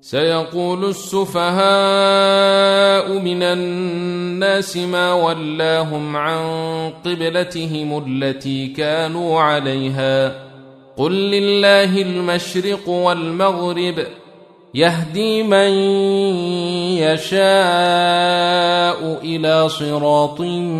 سيقول السفهاء من الناس ما ولاهم عن قبلتهم التي كانوا عليها قل لله المشرق والمغرب يهدي من يشاء إلى صراط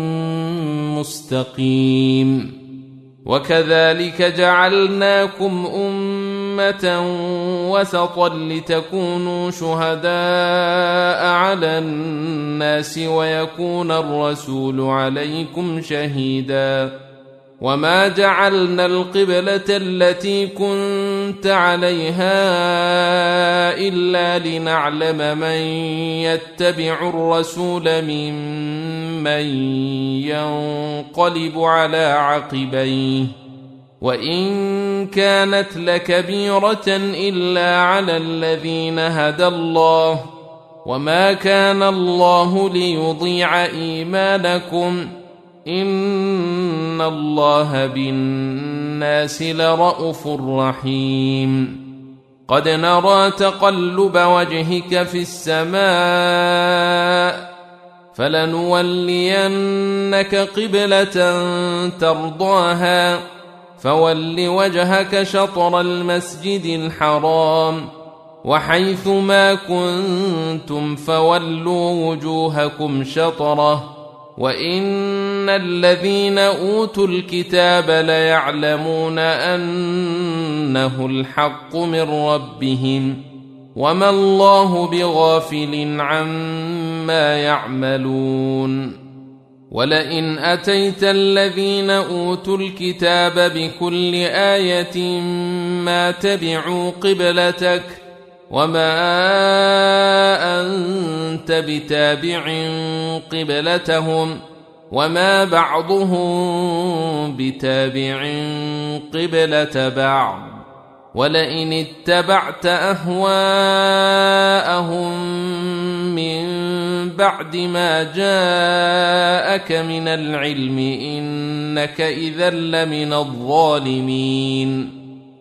مستقيم وكذلك جعلناكم أمة وسطا لتكونوا شهداء على الناس ويكون الرسول عليكم شهيدا وما جعلنا القبلة التي كنت عليها إلا لنعلم من يتبع الرسول ممن ينقلب على عقبيه وإن كانت لكبيرة إلا على الذين هدى الله وما كان الله ليضيع إيمانكم إن الله بالناس لرءوف رحيم قد نرى تقلب وجهك في السماء فلنولينك قبلة ترضاها فول وجهك شطر المسجد الحرام وحيث ما كنتم فولوا وجوهكم شطره وإن الذين أوتوا الكتاب ليعلمون أنه الحق من ربهم وما الله بغافل عما يعملون ولئن أتيت الذين أوتوا الكتاب بكل آية ما تبعوا قبلتك وما أنت بتابع قبلتهم وما بعضهم بتابع قبلة بعض ولئن اتبعت أهواءهم من بعد ما جاءك من العلم إنك إذا لمن الظالمين